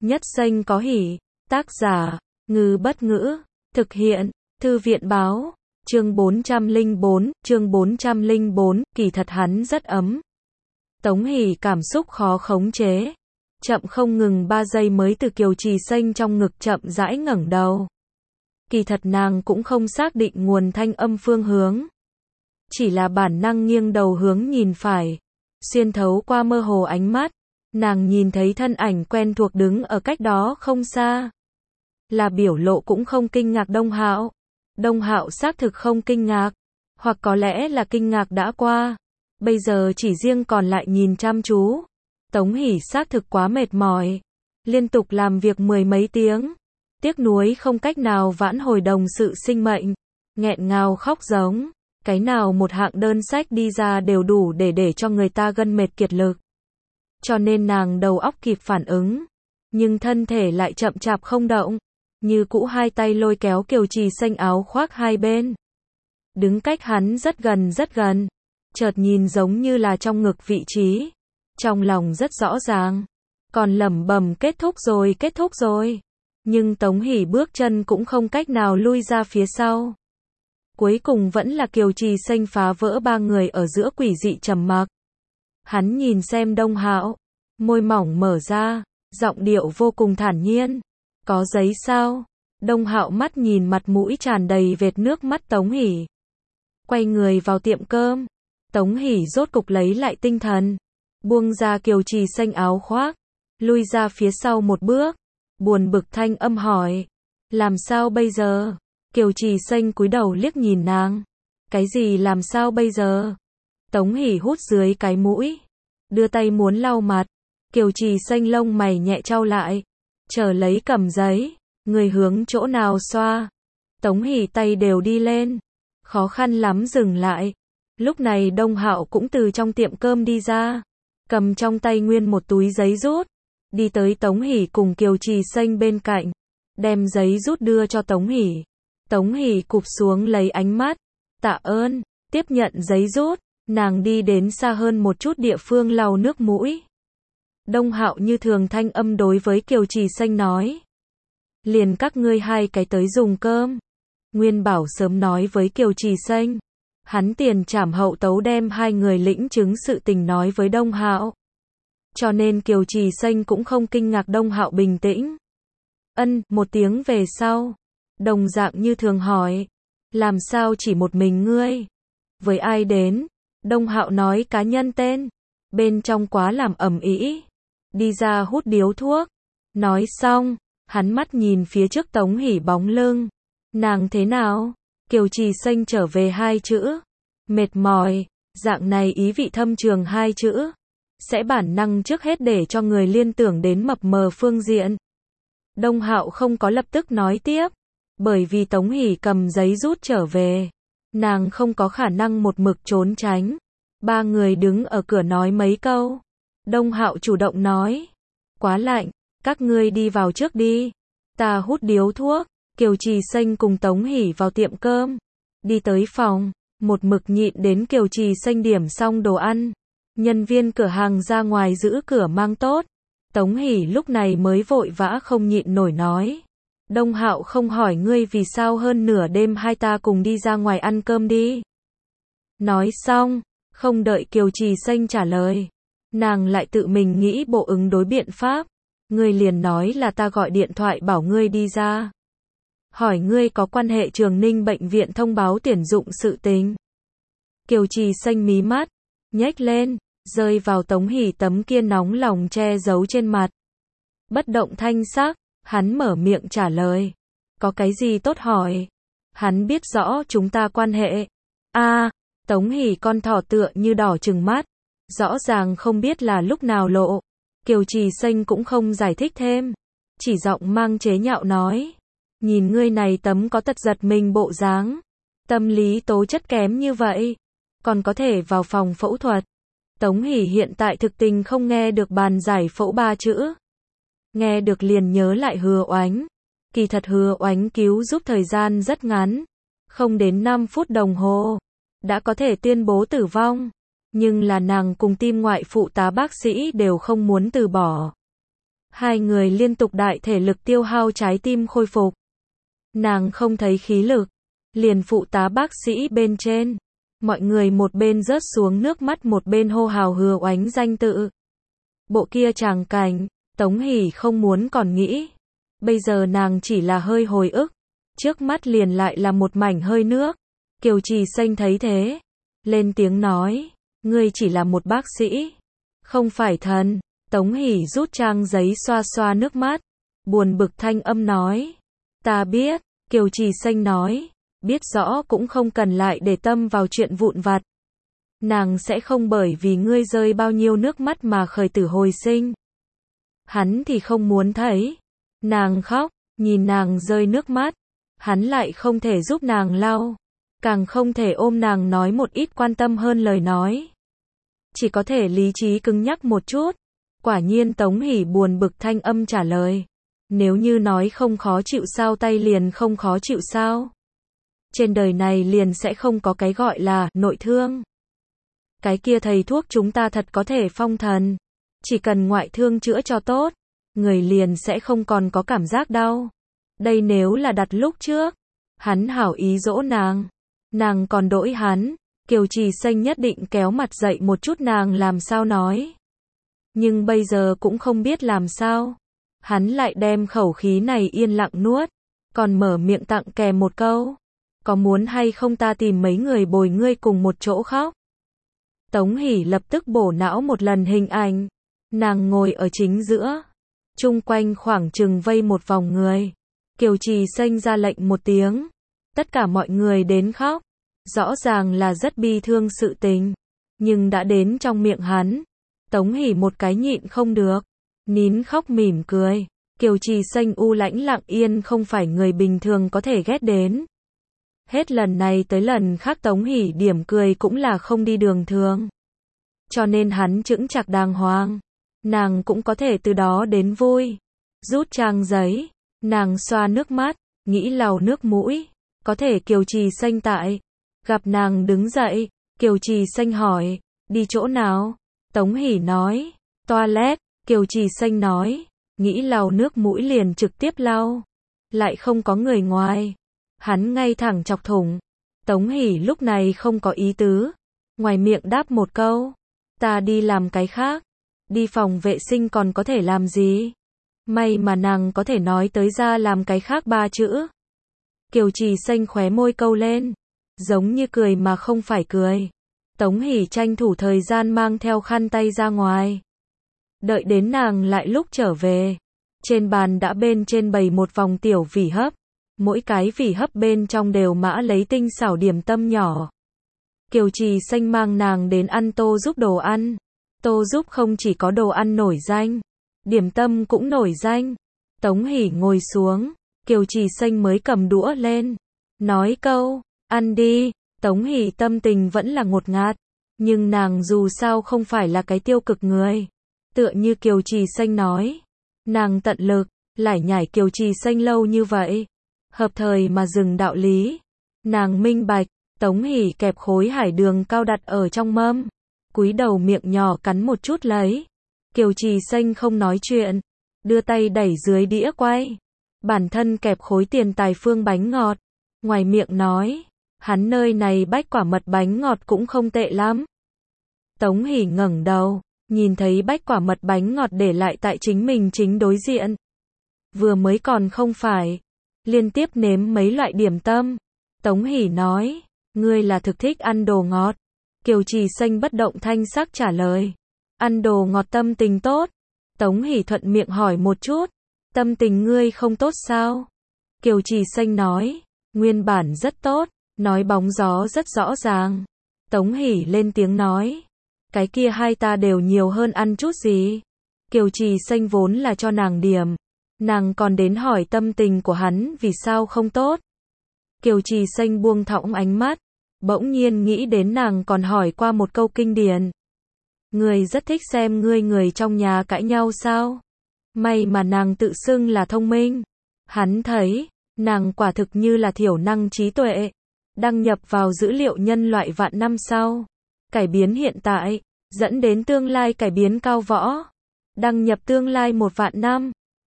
Nhất Xanh có hỉ. Tác giả, Ngư Bất Ngữ. Thực hiện, Thư viện Báo. Chương 404, kỳ thật hắn rất ấm. Tống Hỷ cảm xúc khó khống chế. Chậm không ngừng 3 giây mới từ Kiều Trì Xanh trong ngực chậm rãi ngẩng đầu. Kỳ thật nàng cũng không xác định nguồn thanh âm phương hướng. Chỉ là bản năng nghiêng đầu hướng nhìn phải. Xuyên thấu qua mơ hồ ánh mắt, nàng nhìn thấy thân ảnh quen thuộc đứng ở cách đó không xa. Là biểu lộ cũng không kinh ngạc Đông Hạo. Đông Hạo xác thực không kinh ngạc, hoặc có lẽ là kinh ngạc đã qua. Bây giờ chỉ riêng còn lại nhìn chăm chú. Tống Hỷ xác thực quá mệt mỏi, liên tục làm việc 10 mấy tiếng, tiếc nuối không cách nào vãn hồi đồng sự sinh mệnh, nghẹn ngào khóc giống. Cái nào một hạng đơn sách đi ra đều đủ để cho người ta gân mệt kiệt lực. Cho nên nàng đầu óc kịp phản ứng, nhưng thân thể lại chậm chạp không động, như cũ hai tay lôi kéo Kiều Trì Xanh áo khoác hai bên. Đứng cách hắn rất gần, chợt nhìn giống như là trong ngực vị trí. Trong lòng rất rõ ràng, còn lẩm bẩm kết thúc rồi. Nhưng Tống Hỷ bước chân cũng không cách nào lui ra phía sau. Cuối cùng vẫn là Kiều Trì Xanh phá vỡ ba người ở giữa quỷ dị trầm mặc. Hắn nhìn xem Đông Hạo, môi mỏng mở ra, giọng điệu vô cùng thản nhiên. Có giấy sao? Đông Hạo mắt nhìn mặt mũi tràn đầy vệt nước mắt Tống Hỷ. Quay người vào tiệm cơm. Tống Hỷ rốt cục lấy lại tinh thần, buông ra Kiều Trì Xanh áo khoác, lui ra phía sau một bước, buồn bực thanh âm hỏi. Làm sao bây giờ? Kiều Trì Xanh cúi đầu liếc nhìn nàng. Cái gì làm sao bây giờ? Tống Hỷ hút dưới cái mũi, đưa tay muốn lau mặt. Kiều Trì Xanh lông mày nhẹ chau lại, chờ lấy cầm giấy, người hướng chỗ nào xoa. Tống Hỷ tay đều đi lên, khó khăn lắm dừng lại. Lúc này Đông Hạo cũng từ trong tiệm cơm đi ra, cầm trong tay nguyên một túi giấy rút, đi tới Tống Hỷ cùng Kiều Trì Xanh bên cạnh, đem giấy rút đưa cho Tống Hỷ. Tống Hỷ cụp xuống lấy ánh mắt, tạ ơn, tiếp nhận giấy rút, nàng đi đến xa hơn một chút địa phương lau nước mũi. Đông Hạo như thường thanh âm đối với Kiều Trì Xanh nói. Liền các ngươi hai cái tới dùng cơm. Nguyên Bảo sớm nói với Kiều Trì Xanh. Hắn tiền trảm hậu tấu đem hai người lĩnh chứng sự tình nói với Đông Hạo. Cho nên Kiều Trì Xanh cũng không kinh ngạc Đông Hạo bình tĩnh. Một tiếng về sau, đồng dạng như thường hỏi. Làm sao chỉ một mình ngươi? Với ai đến? Đông Hạo nói cá nhân tên. Bên trong quá làm ầm ĩ. Đi ra hút điếu thuốc. Nói xong, hắn mắt nhìn phía trước Tống Hỷ bóng lưng. Nàng thế nào? Kiều Trì Xanh trở về hai chữ. Mệt mỏi. Dạng này ý vị thâm trường hai chữ. Sẽ bản năng trước hết để cho người liên tưởng đến mập mờ phương diện. Đông Hạo không có lập tức nói tiếp. Bởi vì Tống Hỷ cầm giấy rút trở về. Nàng không có khả năng một mực trốn tránh. Ba người đứng ở cửa nói mấy câu. Đông Hạo chủ động nói. Quá lạnh, các ngươi đi vào trước đi. Ta hút điếu thuốc. Kiều Trì Xanh cùng Tống Hỷ vào tiệm cơm. Đi tới phòng, một mực nhịn đến Kiều Trì Xanh điểm xong đồ ăn. Nhân viên cửa hàng ra ngoài giữ cửa mang tốt. Tống Hỷ lúc này mới vội vã không nhịn nổi nói. Đông Hạo không hỏi ngươi vì sao hơn nửa đêm hai ta cùng đi ra ngoài ăn cơm đi. Nói xong, không đợi Kiều Trì Xanh trả lời. Nàng lại tự mình nghĩ bộ ứng đối biện pháp. Ngươi liền nói là ta gọi điện thoại bảo ngươi đi ra. Hỏi ngươi có quan hệ Trường Ninh bệnh viện thông báo tuyển dụng sự tình. Kiều Trì Xanh mí mắt, nhếch lên, rơi vào Tống Hỷ tấm kia nóng lòng che giấu trên mặt. Bất động thanh sắc, hắn mở miệng trả lời. Có cái gì tốt hỏi? Hắn biết rõ chúng ta quan hệ. Tống Hỷ con thỏ tựa như đỏ trừng mắt. Rõ ràng không biết là lúc nào lộ. Kiều Trì Xanh cũng không giải thích thêm. Chỉ giọng mang chế nhạo nói. Nhìn ngươi này tấm có tật giật mình bộ dáng. Tâm lý tố chất kém như vậy. Còn có thể vào phòng phẫu thuật. Tống Hỷ hiện tại thực tình không nghe được bàn giải phẫu 3 chữ. Nghe được liền nhớ lại Hứa Oánh. Kỳ thật Hứa Oánh cứu giúp thời gian rất ngắn. Không đến 5 phút đồng hồ. Đã có thể tuyên bố tử vong. Nhưng là nàng cùng tim ngoại phụ tá bác sĩ đều không muốn từ bỏ. Hai người liên tục đại thể lực tiêu hao, trái tim khôi phục. Nàng không thấy khí lực, liền phụ tá bác sĩ bên trên. Mọi người một bên rớt xuống nước mắt, một bên hô hào hừa oánh danh tự. Bộ kia tràng cảnh, Tống Hỷ không muốn còn nghĩ. Bây giờ nàng chỉ là hơi hồi ức, trước mắt liền lại là một mảnh hơi nước. Kiều Trì Xanh thấy thế, lên tiếng nói, ngươi chỉ là một bác sĩ, không phải thần. Tống Hỷ rút trang giấy xoa xoa nước mắt, buồn bực thanh âm nói, ta biết. Kiều Trì Xanh nói, biết rõ cũng không cần lại để tâm vào chuyện vụn vặt. Nàng sẽ không bởi vì ngươi rơi bao nhiêu nước mắt mà khởi tử hồi sinh. Hắn thì không muốn thấy. Nàng khóc, nhìn nàng rơi nước mắt. Hắn lại không thể giúp nàng lau, càng không thể ôm nàng nói một ít quan tâm hơn lời nói. Chỉ có thể lý trí cứng nhắc một chút. Quả nhiên Tống Hỷ buồn bực thanh âm trả lời. Nếu như nói không khó chịu sao, tay liền không khó chịu sao? Trên đời này liền sẽ không có cái gọi là nội thương. Cái kia thầy thuốc chúng ta thật có thể phong thần. Chỉ cần ngoại thương chữa cho tốt, người liền sẽ không còn có cảm giác đau. Đây nếu là đặt lúc trước, hắn hảo ý dỗ nàng còn đỗi hắn. Kiều Trì Xanh nhất định kéo mặt dậy một chút, nàng làm sao nói. Nhưng bây giờ cũng không biết làm sao. Hắn lại đem khẩu khí này yên lặng nuốt, còn mở miệng tặng kèm một câu. Có muốn hay không ta tìm mấy người bồi ngươi cùng một chỗ khóc? Tống Hỷ lập tức bổ não một lần hình ảnh. Nàng ngồi ở chính giữa. Chung quanh khoảng chừng vây một vòng người. Kiều Trì Xanh ra lệnh một tiếng. Tất cả mọi người đến khóc. Rõ ràng là rất bi thương sự tình. Nhưng đã đến trong miệng hắn. Tống Hỷ một cái nhịn không được. Nín khóc mỉm cười. Kiều Trì Xanh u lãnh lặng yên không phải người bình thường có thể ghét đến. Hết lần này tới lần khác Tống Hỷ điểm cười cũng là không đi đường thường. Cho nên hắn chững chạc đàng hoàng. Nàng cũng có thể từ đó đến vui. Rút trang giấy. Nàng xoa nước mắt. Nghĩ lau nước mũi. Có thể Kiều Trì Xanh tại. Gặp nàng đứng dậy. Kiều Trì Xanh hỏi. Đi chỗ nào? Tống Hỷ nói. Toilet. Kiều Trì Xanh nói. Nghĩ lau nước mũi liền trực tiếp lau. Lại không có người ngoài. Hắn ngay thẳng chọc thủng. Tống Hỷ lúc này không có ý tứ. Ngoài miệng đáp một câu. Ta đi làm cái khác. Đi phòng vệ sinh còn có thể làm gì? May mà nàng có thể nói tới ra làm cái khác 3 chữ. Kiều Trì Xanh khóe môi câu lên. Giống như cười mà không phải cười. Tống Hỷ tranh thủ thời gian mang theo khăn tay ra ngoài. Đợi đến nàng lại lúc trở về. Trên bàn đã bên trên bày một vòng tiểu vỉ hấp. Mỗi cái vỉ hấp bên trong đều mã lấy tinh xảo điểm tâm nhỏ. Kiều Trì Xanh mang nàng đến ăn Tô Giúp đồ ăn. Tô Giúp không chỉ có đồ ăn nổi danh, điểm tâm cũng nổi danh. Tống Hỷ ngồi xuống, Kiều Trì Xanh mới cầm đũa lên. Nói câu, ăn đi. Tống Hỷ tâm tình vẫn là ngột ngạt. Nhưng nàng dù sao không phải là cái tiêu cực người. Tựa như Kiều Trì Xanh nói. Nàng tận lực, lải nhải Kiều Trì Xanh lâu như vậy. Hợp thời mà dừng đạo lý. Nàng minh bạch. Tống Hỷ kẹp khối hải đường cao đặt ở trong mâm. Cúi đầu miệng nhỏ cắn một chút lấy. Kiều Trì Xanh không nói chuyện. Đưa tay đẩy dưới đĩa quay. Bản thân kẹp khối tiền tài phương bánh ngọt. Ngoài miệng nói. Hắn nơi này bách quả mật bánh ngọt cũng không tệ lắm. Tống Hỷ ngẩng đầu. Nhìn thấy bách quả mật bánh ngọt để lại tại chính mình chính đối diện. Vừa mới còn không phải. Liên tiếp nếm mấy loại điểm tâm. Tống Hỷ nói. Ngươi là thực thích ăn đồ ngọt. Kiều Trì Xanh bất động thanh sắc trả lời. Ăn đồ ngọt tâm tình tốt. Tống Hỷ thuận miệng hỏi một chút. Tâm tình ngươi không tốt sao? Kiều Trì Xanh nói. Nguyên bản rất tốt. Nói bóng gió rất rõ ràng. Tống Hỷ lên tiếng nói. Cái kia hai ta đều nhiều hơn ăn chút gì. Kiều Trì Xanh vốn là cho nàng điểm. Nàng còn đến hỏi tâm tình của hắn vì sao không tốt. Kiều Trì Xanh buông thõng ánh mắt. Bỗng nhiên nghĩ đến nàng còn hỏi qua một câu kinh điển. Người rất thích xem ngươi người trong nhà cãi nhau sao? May mà nàng tự xưng là thông minh. Hắn thấy, nàng quả thực như là thiểu năng trí tuệ. Đăng nhập vào dữ liệu nhân loại vạn năm sau. Cải biến hiện tại, dẫn đến tương lai cải biến cao võ. Đăng nhập tương lai 1 vạn năm.